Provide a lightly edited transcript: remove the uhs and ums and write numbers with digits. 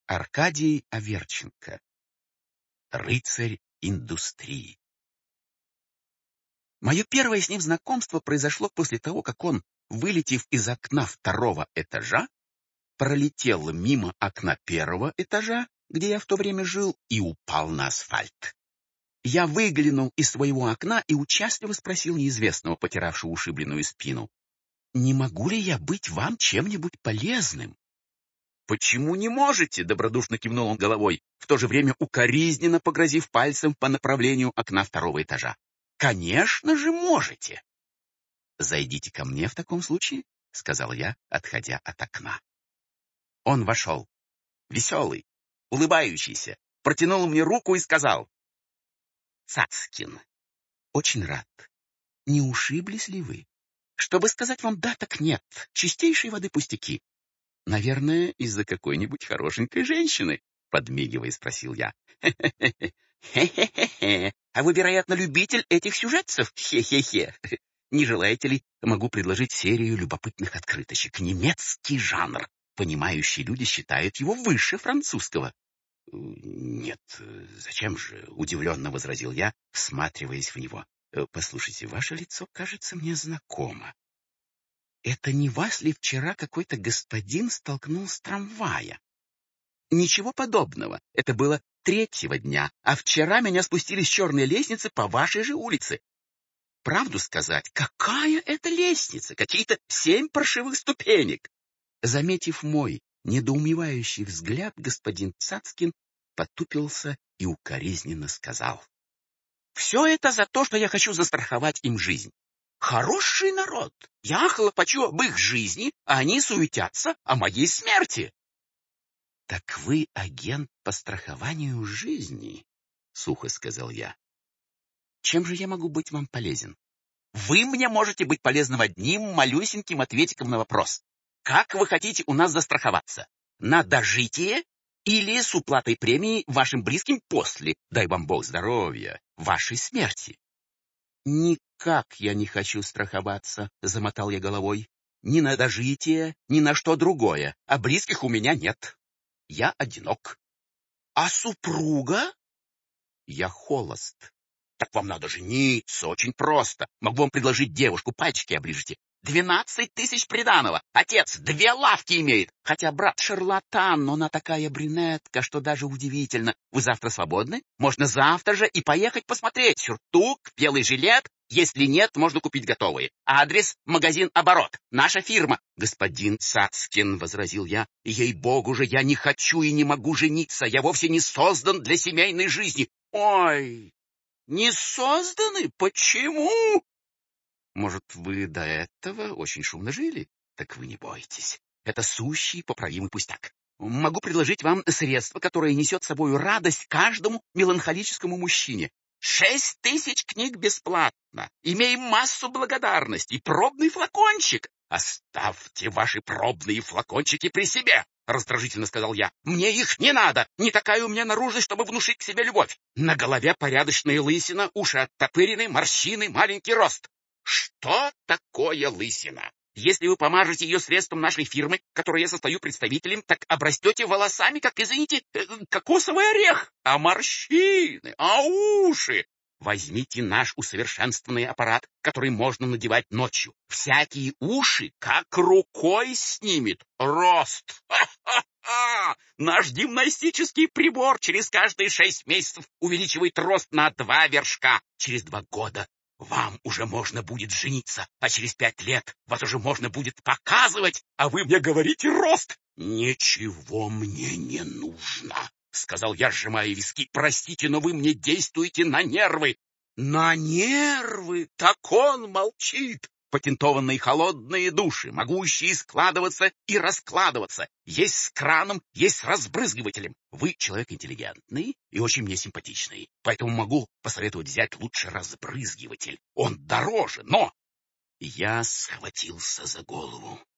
Аркадий Аверченко. Рыцарь индустрии. Мое первое с ним знакомство произошло после того, как он, вылетев из окна 2-го этажа, пролетел мимо окна 1-го этажа, где я в то время жил, и упал на асфальт. Я выглянул из своего окна и участливо спросил неизвестного, потиравшего ушибленную спину: «Не могу ли я быть вам чем-нибудь полезным?» «Почему не можете?» — добродушно кивнул он головой, в то же время укоризненно погрозив пальцем по направлению окна 2-го этажа. «Конечно же можете!» «Зайдите ко мне в таком случае», — сказал я, отходя от окна. Он вошел, веселый, улыбающийся, протянул мне руку и сказал: «Цацкин, очень рад. Не ушиблись ли вы? Чтобы сказать вам да, так нет, чистейшей воды пустяки. Наверное, из-за какой-нибудь хорошенькой женщины?» — подмигивая, спросил я. «Хе-хе-хе-хе. А вы, вероятно, любитель этих сюжетцев? Хе-хе-хе. Не желаете ли, могу предложить серию любопытных открыточек? Немецкий жанр. Понимающие люди считают его выше французского». «Нет, зачем же?» — удивленно возразил я, всматриваясь в него. «Послушайте, ваше лицо кажется мне знакомо. Это не вас ли вчера какой-то господин столкнул с трамвая?» «Ничего подобного. Это было 3-го дня, а вчера меня спустили с черной лестницы по вашей же улице. Правду сказать, какая это лестница? Какие-то 7 паршивых ступенек!» Заметив мой недоумевающий взгляд, господин Цацкин потупился и укоризненно сказал: «Все это за то, что я хочу застраховать им жизнь. Хороший народ. Я хлопочу об их жизни, а они суетятся о моей смерти». «Так вы агент по страхованию жизни?» — сухо сказал я. «Чем же я могу быть вам полезен?» «Вы мне можете быть полезным одним малюсеньким ответиком на вопрос. Как вы хотите у нас застраховаться? На дожитие или с уплатой премии вашим близким после, дай вам Бог здоровья, вашей смерти?» «Никак я не хочу страховаться», — замотал я головой. «Ни на дожитие, ни на что другое, а близких у меня нет. Я одинок». «А супруга?» «Я холост». «Так вам надо жениться, очень просто. Могу вам предложить девушку, пальчики оближите. 12 000 приданого. Отец 2 лавки имеет. Хотя брат шарлатан, но она такая брюнетка, что даже удивительно. Вы завтра свободны? Можно завтра же и поехать посмотреть. Сюртук, белый жилет. Если нет, можно купить готовые. Адрес — магазин «Оборот». Наша фирма». «Господин Цацкин», — возразил я, — «ей-богу же, я не хочу и не могу жениться. Я вовсе не создан для семейной жизни». «Ой, не созданы? Почему?» «Может, вы до этого очень шумно жили? Так вы не бойтесь. Это сущий поправимый пустяк. Могу предложить вам средство, которое несет с собой радость каждому меланхолическому мужчине. 6000 книг бесплатно. Имеем массу благодарностей. Пробный флакончик». «Оставьте ваши пробные флакончики при себе», — раздражительно сказал я. «Мне их не надо. Не такая у меня наружность, чтобы внушить к себе любовь. На голове порядочная лысина, уши оттопырены, морщины, маленький рост». «Что такое лысина? Если вы помажете ее средством нашей фирмы, которой я состою представителем, так обрастете волосами, как, извините, кокосовый орех. А морщины, а уши? Возьмите наш усовершенствованный аппарат, который можно надевать ночью. Всякие уши как рукой снимет. Рост! Ха-ха-ха! Наш гимнастический прибор через каждые 6 месяцев увеличивает рост на 2 вершка. Через 2 года вам уже можно будет жениться, а через 5 лет вас уже можно будет показывать, а вы мне говорите рост. «Ничего мне не нужно», — сказал я, сжимая виски. «Простите, но вы мне действуете на нервы». «На нервы? Так он молчит». Патентованные холодные души, могущие складываться и раскладываться. Есть с краном, есть с разбрызгивателем. Вы человек интеллигентный и очень мне симпатичный, поэтому могу посоветовать взять лучше разбрызгиватель. Он дороже, но...» Я схватился за голову.